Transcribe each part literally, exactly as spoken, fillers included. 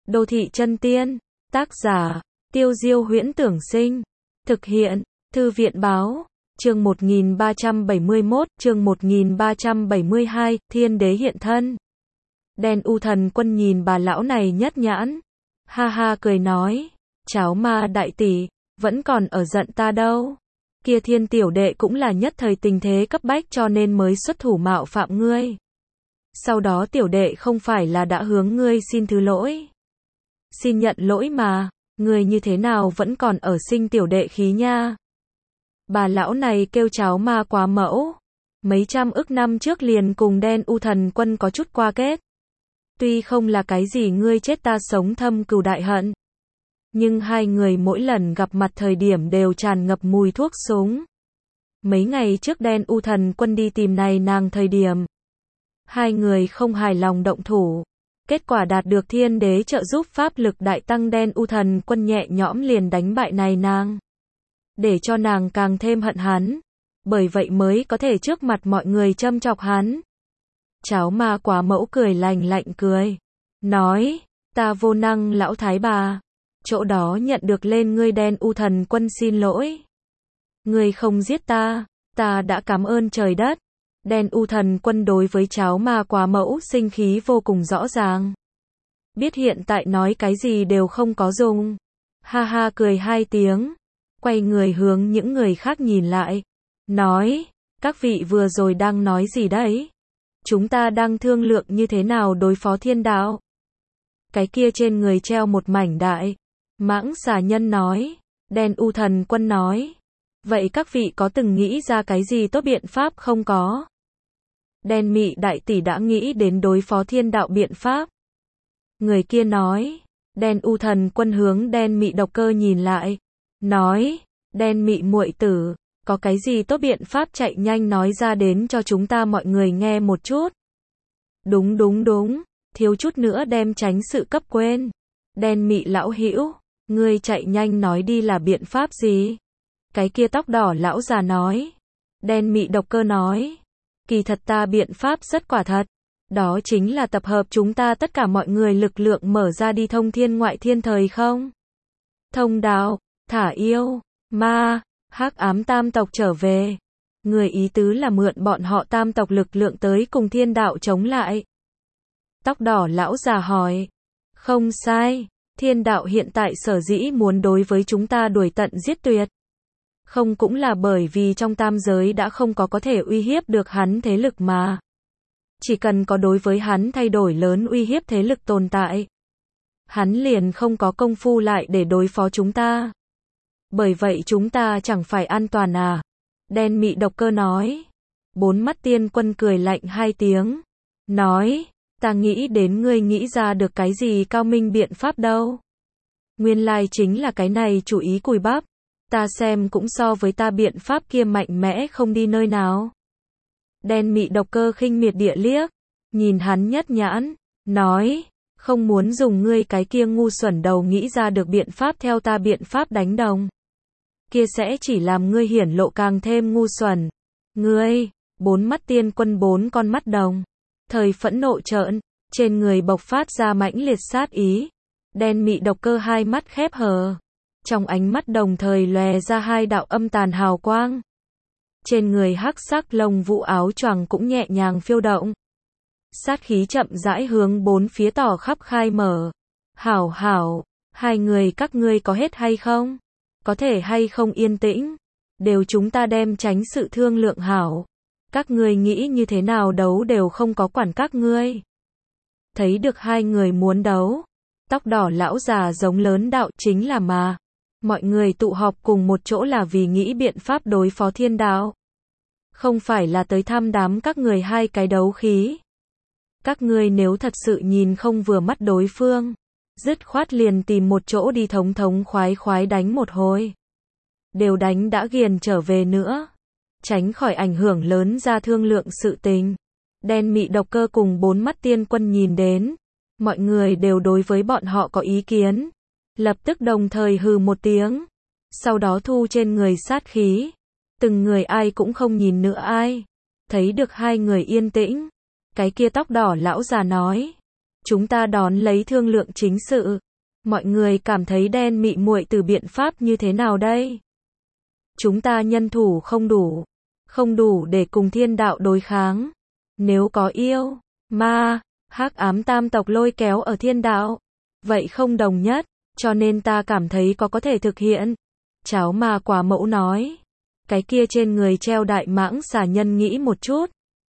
Đô thị chân tiên, tác giả, Tiêu Diêu Huyễn Tưởng Sinh, thực hiện, Thư viện báo, chương một nghìn ba trăm bảy mươi mốt, chương một nghìn ba trăm bảy mươi hai, Thiên Đế hiện thân. Đen U Thần Quân nhìn bà lão này nhất nhãn, ha ha cười nói, cháu ma đại tỷ, vẫn còn ở giận ta đâu. Kia Thiên tiểu đệ cũng là nhất thời tình thế cấp bách cho nên mới xuất thủ mạo phạm ngươi. Sau đó tiểu đệ không phải là đã hướng ngươi xin thứ lỗi. Xin nhận lỗi mà, ngươi như thế nào vẫn còn ở sinh tiểu đệ khí nha. Bà lão này kêu cháu ma quá mẫu. Mấy trăm ức năm trước liền cùng Đen U Thần Quân có chút qua kết. Tuy không là cái gì ngươi chết ta sống thâm cừu đại hận. Nhưng hai người mỗi lần gặp mặt thời điểm đều tràn ngập mùi thuốc súng. Mấy ngày trước Đen U Thần Quân đi tìm này nàng thời điểm. Hai người không hài lòng động thủ. Kết quả đạt được Thiên Đế trợ giúp pháp lực đại tăng, Đen U Thần Quân nhẹ nhõm liền đánh bại này nàng. Để cho nàng càng thêm hận hắn. Bởi vậy mới có thể trước mặt mọi người châm chọc hắn. Cháu ma quá mẫu cười lành lạnh cười. Nói, ta vô năng lão thái bà. Chỗ đó nhận được lên ngươi Đen U Thần Quân xin lỗi. Ngươi không giết ta, ta đã cảm ơn trời đất. Đen U Thần Quân đối với cháu ma quá mẫu sinh khí vô cùng rõ ràng. Biết hiện tại nói cái gì đều không có dùng. Ha ha cười hai tiếng. Quay người hướng những người khác nhìn lại. Nói, các vị vừa rồi đang nói gì đấy? Chúng ta đang thương lượng như thế nào đối phó thiên đạo. Cái kia trên người treo một mảnh đại. Mãng xà nhân nói. Đen U Thần Quân nói. Vậy các vị có từng nghĩ ra cái gì tốt biện pháp không có? Đen Mị đại tỷ đã nghĩ đến đối phó thiên đạo biện pháp. Người kia nói. Đen U Thần Quân hướng Đen Mị Độc Cơ nhìn lại. Nói. Đen Mị muội tử, có cái gì tốt biện pháp chạy nhanh nói ra đến cho chúng ta mọi người nghe một chút. Đúng đúng đúng, thiếu chút nữa đem tránh sự cấp quên. Đen Mị lão hữu, ngươi chạy nhanh nói đi là biện pháp gì? Cái kia tóc đỏ lão già nói. Đen Mị Độc Cơ nói. Kỳ thật ta biện pháp rất quả thật. Đó chính là tập hợp chúng ta tất cả mọi người lực lượng mở ra đi thông thiên ngoại thiên thời không? Thông đạo, thả yêu, ma, hắc ám tam tộc trở về. Người ý tứ là mượn bọn họ tam tộc lực lượng tới cùng thiên đạo chống lại. Tóc đỏ lão già hỏi. Không sai, thiên đạo hiện tại sở dĩ muốn đối với chúng ta đuổi tận giết tuyệt. Không cũng là bởi vì trong tam giới đã không có có thể uy hiếp được hắn thế lực mà. Chỉ cần có đối với hắn thay đổi lớn uy hiếp thế lực tồn tại. Hắn liền không có công phu lại để đối phó chúng ta. Bởi vậy chúng ta chẳng phải an toàn à? Đen Mị Độc Cơ nói. Bốn mắt tiên quân cười lạnh hai tiếng. Nói, ta nghĩ đến ngươi nghĩ ra được cái gì cao minh biện pháp đâu. Nguyên lai chính là cái này chủ ý cùi bắp. Ta xem cũng so với ta biện pháp kia mạnh mẽ không đi nơi nào. Đen Mị Độc Cơ khinh miệt địa liếc. Nhìn hắn nhất nhãn. Nói, không muốn dùng ngươi cái kia ngu xuẩn đầu nghĩ ra được biện pháp theo ta biện pháp đánh đồng. Kia sẽ chỉ làm ngươi hiển lộ càng thêm ngu xuẩn. Ngươi, bốn mắt tiên quân bốn con mắt đồng. Thời phẫn nộ trợn, trên người bộc phát ra mãnh liệt sát ý. Đen Mị Độc Cơ hai mắt khép hờ. Trong ánh mắt đồng thời lóe ra hai đạo âm tàn hào quang. Trên người hắc sắc lông vũ áo choàng cũng nhẹ nhàng phiêu động. Sát khí chậm rãi hướng bốn phía tỏ khắp khai mở. Hảo hảo, hai người các ngươi có hết hay không? Có thể hay không yên tĩnh? Đều chúng ta đem tránh sự thương lượng hảo. Các ngươi nghĩ như thế nào đấu đều không có quản các ngươi. Thấy được hai người muốn đấu. Tóc đỏ lão già giống lớn đạo chính là mà. Mọi người tụ họp cùng một chỗ là vì nghĩ biện pháp đối phó thiên đạo. Không phải là tới tham đám các người hai cái đấu khí. Các ngươi nếu thật sự nhìn không vừa mắt đối phương. Dứt khoát liền tìm một chỗ đi thống thống khoái khoái đánh một hồi. Đều đánh đã ghiền trở về nữa. Tránh khỏi ảnh hưởng lớn ra thương lượng sự tình. Đen Mị Độc Cơ cùng bốn mắt tiên quân nhìn đến. Mọi người đều đối với bọn họ có ý kiến. Lập tức đồng thời hừ một tiếng. Sau đó thu trên người sát khí. Từng người ai cũng không nhìn nữa ai. Thấy được hai người yên tĩnh. Cái kia tóc đỏ lão già nói. Chúng ta đón lấy thương lượng chính sự. Mọi người cảm thấy đen mị muội tử biện pháp như thế nào đây? Chúng ta nhân thủ không đủ. Không đủ để cùng thiên đạo đối kháng. Nếu có yêu, ma, hắc ám tam tộc lôi kéo ở thiên đạo, vậy không đồng nhất, cho nên ta cảm thấy có có thể thực hiện. Cháo ma quả mẫu nói. Cái kia trên người treo đại mãng xà nhân nghĩ một chút.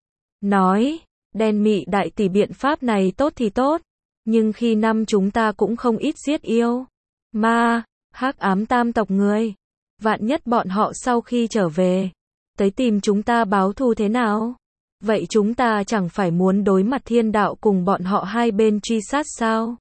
Nói, đen mị đại tỷ biện pháp này tốt thì tốt, nhưng khi năm chúng ta cũng không ít giết yêu, ma, hắc ám tam tộc người. Vạn nhất bọn họ sau khi trở về, tới tìm chúng ta báo thù thế nào? Vậy chúng ta chẳng phải muốn đối mặt thiên đạo cùng bọn họ hai bên truy sát sao?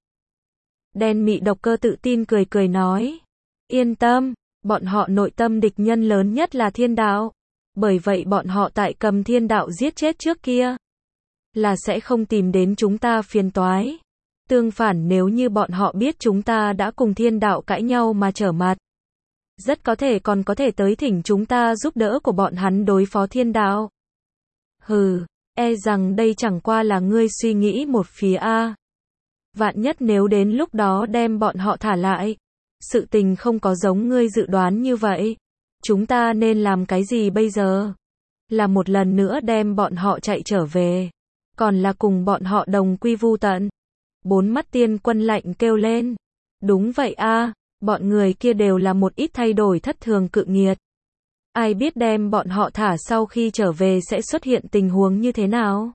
Đen mị độc cơ tự tin cười cười nói. Yên tâm, bọn họ nội tâm địch nhân lớn nhất là thiên đạo. Bởi vậy bọn họ tại cầm thiên đạo giết chết trước kia, là sẽ không tìm đến chúng ta phiền toái. Tương phản nếu như bọn họ biết chúng ta đã cùng thiên đạo cãi nhau mà trở mặt, rất có thể còn có thể tới thỉnh chúng ta giúp đỡ của bọn hắn đối phó thiên đạo. Hừ, e rằng đây chẳng qua là ngươi suy nghĩ một phía a. Vạn nhất nếu đến lúc đó đem bọn họ thả lại, sự tình không có giống ngươi dự đoán như vậy, chúng ta nên làm cái gì bây giờ? Là một lần nữa đem bọn họ chạy trở về, còn là cùng bọn họ đồng quy vu tận? Bốn mắt tiên quân lạnh kêu lên. Đúng vậy a, bọn người kia đều là một ít thay đổi thất thường cự nghiệt. Ai biết đem bọn họ thả sau khi trở về sẽ xuất hiện tình huống như thế nào?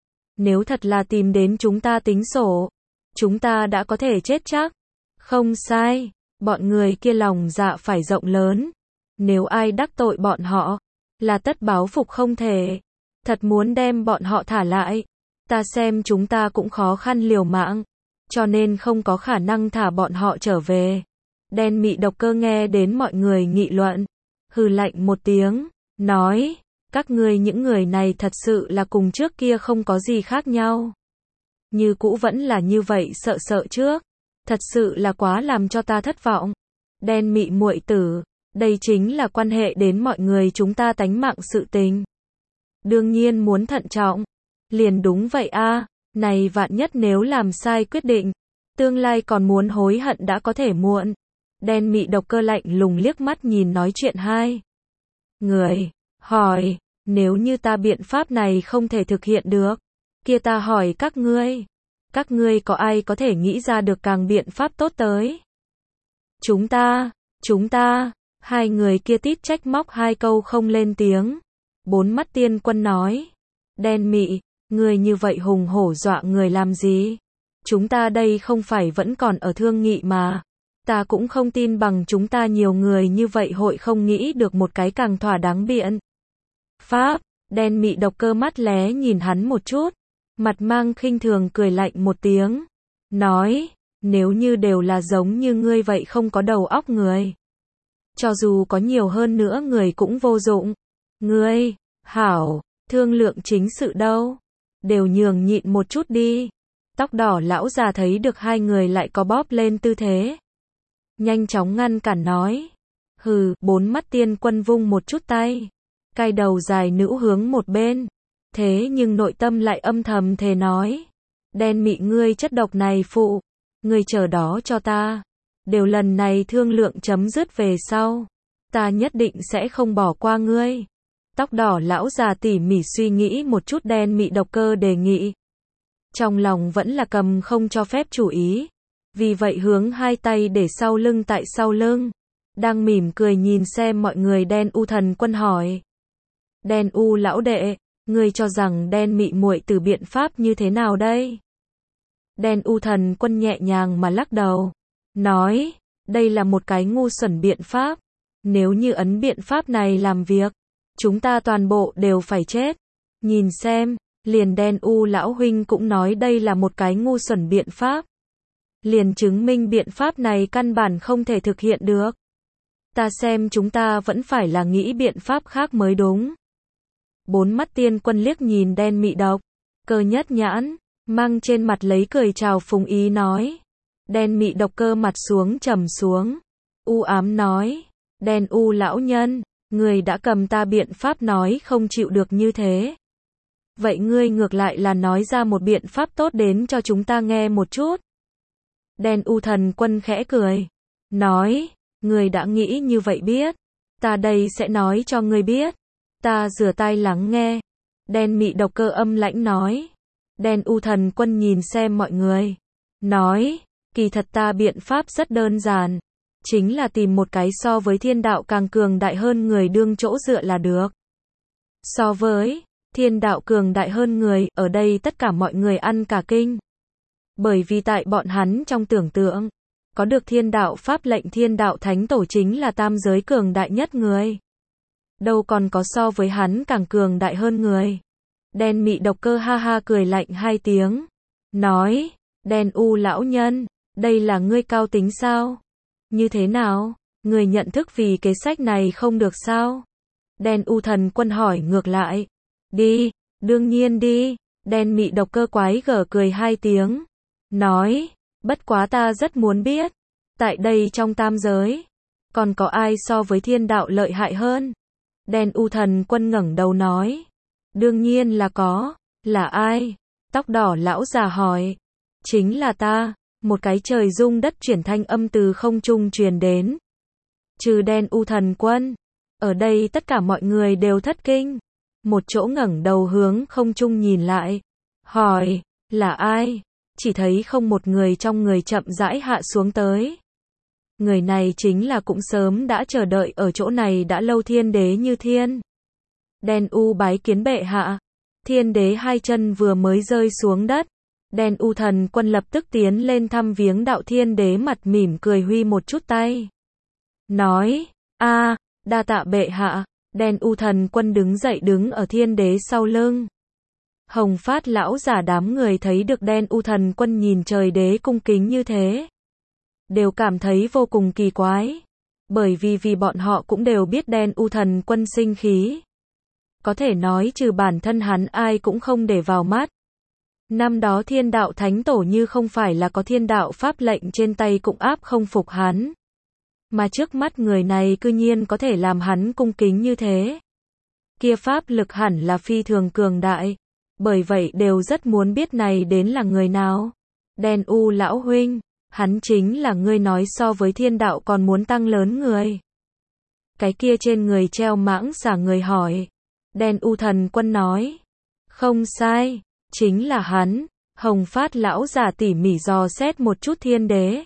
Nếu thật là tìm đến chúng ta tính sổ, chúng ta đã có thể chết chắc. Không sai, bọn người kia lòng dạ phải rộng lớn. Nếu ai đắc tội bọn họ, là tất báo phục không thể. Thật muốn đem bọn họ thả lại, ta xem chúng ta cũng khó khăn liều mạng, cho nên không có khả năng thả bọn họ trở về. Đen mị độc cơ nghe đến mọi người nghị luận, hừ lạnh một tiếng, nói, các ngươi những người này thật sự là cùng trước kia không có gì khác nhau. Như cũ vẫn là như vậy sợ sợ trước, thật sự là quá làm cho ta thất vọng. Đen mị muội tử, đây chính là quan hệ đến mọi người chúng ta tánh mạng sự tình. Đương nhiên muốn thận trọng. Liền đúng vậy a, này vạn nhất nếu làm sai quyết định, tương lai còn muốn hối hận đã có thể muộn. Đen mị độc cơ lạnh lùng liếc mắt nhìn nói chuyện hai người, hỏi, nếu như ta biện pháp này không thể thực hiện được, kia ta hỏi các ngươi, các ngươi có ai có thể nghĩ ra được càng biện pháp tốt tới? Chúng ta, chúng ta, hai người kia tít trách móc hai câu không lên tiếng. Bốn mắt tiên quân nói, đen mị, ngươi như vậy hùng hổ dọa người làm gì? Chúng ta đây không phải vẫn còn ở thương nghị mà. Ta cũng không tin bằng chúng ta nhiều người như vậy hội không nghĩ được một cái càng thỏa đáng biện pháp. Đen mị độc cơ mắt lé nhìn hắn một chút, mặt mang khinh thường cười lạnh một tiếng, nói, nếu như đều là giống như ngươi vậy không có đầu óc người, cho dù có nhiều hơn nữa người cũng vô dụng. Ngươi, hảo, thương lượng chính sự đâu, đều nhường nhịn một chút đi. Tóc đỏ lão già thấy được hai người lại có bóp lên tư thế, nhanh chóng ngăn cản nói, hừ. Bốn mắt tiên quân vung một chút tay, cai đầu dài nữ hướng một bên, thế nhưng nội tâm lại âm thầm thề nói, đen mị ngươi chất độc này phụ, ngươi chờ đó cho ta, đều lần này thương lượng chấm dứt về sau, ta nhất định sẽ không bỏ qua ngươi. Tóc đỏ lão già tỉ mỉ suy nghĩ một chút đen mị độc cơ đề nghị, trong lòng vẫn là cầm không cho phép chủ ý, vì vậy hướng hai tay để sau lưng tại sau lưng, đang mỉm cười nhìn xem mọi người. Đen u thần quân hỏi, đen u lão đệ, ngươi cho rằng đen mị muội tử biện pháp như thế nào đây? Đen u thần quân nhẹ nhàng mà lắc đầu, nói, đây là một cái ngu xuẩn biện pháp, nếu như ấn biện pháp này làm việc, chúng ta toàn bộ đều phải chết. Nhìn xem, liền đen u lão huynh cũng nói đây là một cái ngu xuẩn biện pháp, liền chứng minh biện pháp này căn bản không thể thực hiện được. Ta xem chúng ta vẫn phải là nghĩ biện pháp khác mới đúng. Bốn mắt tiên quân liếc nhìn đen mị độc cơ nhất nhãn, mang trên mặt lấy cười chào phúng ý nói. Đen mị độc cơ mặt xuống trầm xuống, u ám nói, đen u lão nhân, người đã cầm ta biện pháp nói không chịu được như thế. Vậy ngươi ngược lại là nói ra một biện pháp tốt đến cho chúng ta nghe một chút. Đen U Thần Quân khẽ cười. Nói, ngươi đã nghĩ như vậy biết. Ta đây sẽ nói cho ngươi biết. Ta rửa tai lắng nghe. Đen Mị Độc Cơ âm lãnh nói. Đen U Thần Quân nhìn xem mọi người. Nói, kỳ thật ta biện pháp rất đơn giản. Chính là tìm một cái so với thiên đạo càng cường đại hơn người đương chỗ dựa là được. So với thiên đạo cường đại hơn người, ở đây tất cả mọi người ăn cả kinh. Bởi vì tại bọn hắn trong tưởng tượng, có được thiên đạo pháp lệnh thiên đạo thánh tổ chính là tam giới cường đại nhất người. Đâu còn có so với hắn càng cường đại hơn người. Đen Mị Độc Cơ ha ha cười lạnh hai tiếng. Nói, Đen U lão nhân, đây là ngươi cao tính sao? Như thế nào? Ngươi nhận thức vì kế sách này không được sao? Đen U Thần Quân hỏi ngược lại. Đi, đương nhiên đi. Đen Mị Độc Cơ quái gở cười hai tiếng. Nói, bất quá ta rất muốn biết. Tại đây trong tam giới, còn có ai so với thiên đạo lợi hại hơn? Đen U Thần Quân ngẩng đầu nói. Đương nhiên là có. Là ai? Tóc đỏ lão già hỏi. Chính là ta. Một cái trời rung đất chuyển thanh âm từ không trung truyền đến. Trừ Đen U Thần Quân, ở đây tất cả mọi người đều thất kinh. Một chỗ ngẩng đầu hướng không trung nhìn lại. Hỏi, là ai? Chỉ thấy không một người trong người chậm rãi hạ xuống tới. Người này chính là cũng sớm đã chờ đợi ở chỗ này đã lâu Thiên Đế Như Thiên. Đen U bái kiến bệ hạ. Thiên Đế hai chân vừa mới rơi xuống đất. Đen U Thần Quân lập tức tiến lên thăm viếng đạo Thiên Đế, mặt mỉm cười huy một chút tay. Nói, a, đa tạ bệ hạ. Đen U Thần Quân đứng dậy đứng ở Thiên Đế sau lưng. Hồng Phát lão giả đám người thấy được Đen U Thần Quân nhìn trời đế cung kính như thế, đều cảm thấy vô cùng kỳ quái. Bởi vì vì bọn họ cũng đều biết Đen U Thần Quân sinh khí. Có thể nói trừ bản thân hắn ai cũng không để vào mắt. Năm đó thiên đạo thánh tổ như không phải là có thiên đạo pháp lệnh trên tay cũng áp không phục hắn. Mà trước mắt người này cư nhiên có thể làm hắn cung kính như thế. Kia pháp lực hẳn là phi thường cường đại. Bởi vậy đều rất muốn biết này đến là người nào. Đen U lão huynh, hắn chính là ngươi nói so với thiên đạo còn muốn tăng lớn người. Cái kia trên người treo mãng xà người hỏi. Đen U Thần Quân nói. Không sai, chính là hắn. Hồng Phát lão giả tỉ mỉ dò xét một chút Thiên Đế.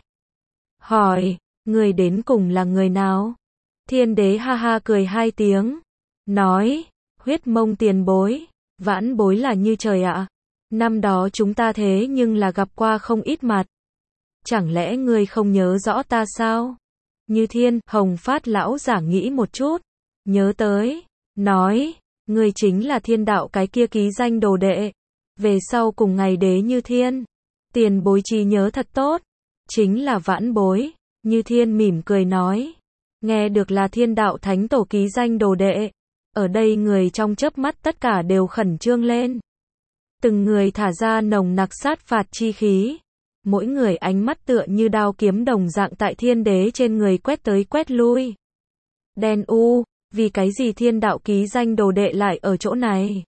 Hỏi, người đến cùng là người nào? Thiên Đế ha ha cười hai tiếng. Nói, Huyết Mông tiền bối. Vãn bối là như trời ạ. À. Năm đó chúng ta thế nhưng là gặp qua không ít mặt. Chẳng lẽ ngươi không nhớ rõ ta sao? Như Thiên, Hồng Phát lão giả nghĩ một chút. Nhớ tới. Nói, ngươi chính là thiên đạo cái kia ký danh đồ đệ. Về sau cùng ngày đế Như Thiên. Tiền bối trí nhớ thật tốt. Chính là vãn bối. Như Thiên mỉm cười nói. Nghe được là thiên đạo thánh tổ ký danh đồ đệ. Ở đây người trong chớp mắt tất cả đều khẩn trương lên. Từng người thả ra nồng nặc sát phạt chi khí. Mỗi người ánh mắt tựa như đao kiếm đồng dạng tại Thiên Đế trên người quét tới quét lui. Đen U, vì cái gì thiên đạo ký danh đồ đệ lại ở chỗ này?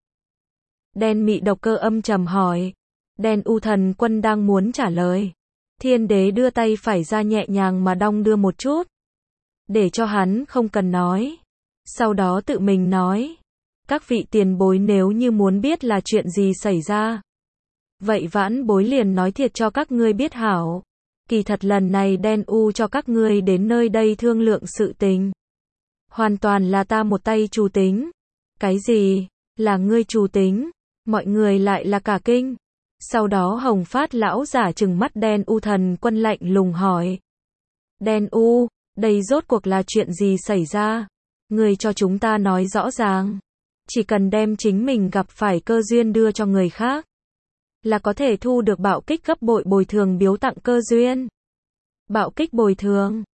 Đen Mị Độc Cơ âm trầm hỏi. Đen U Thần Quân đang muốn trả lời. Thiên Đế đưa tay phải ra nhẹ nhàng mà đong đưa một chút. Để cho hắn không cần nói. Sau đó tự mình nói. Các vị tiền bối nếu như muốn biết là chuyện gì xảy ra. Vậy vãn bối liền nói thiệt cho các ngươi biết hảo. Kỳ thật lần này Đen U cho các ngươi đến nơi đây thương lượng sự tình. Hoàn toàn là ta một tay chủ tính. Cái gì? Là ngươi chủ tính? Mọi người lại là cả kinh. Sau đó Hồng Phát lão giả trừng mắt Đen U Thần Quân lạnh lùng hỏi. Đen U, đây rốt cuộc là chuyện gì xảy ra? Ngươi cho chúng ta nói rõ ràng. Chỉ cần đem chính mình gặp phải cơ duyên đưa cho người khác, là có thể thu được bạo kích gấp bội bồi thường biếu tặng cơ duyên. Bạo kích bồi thường.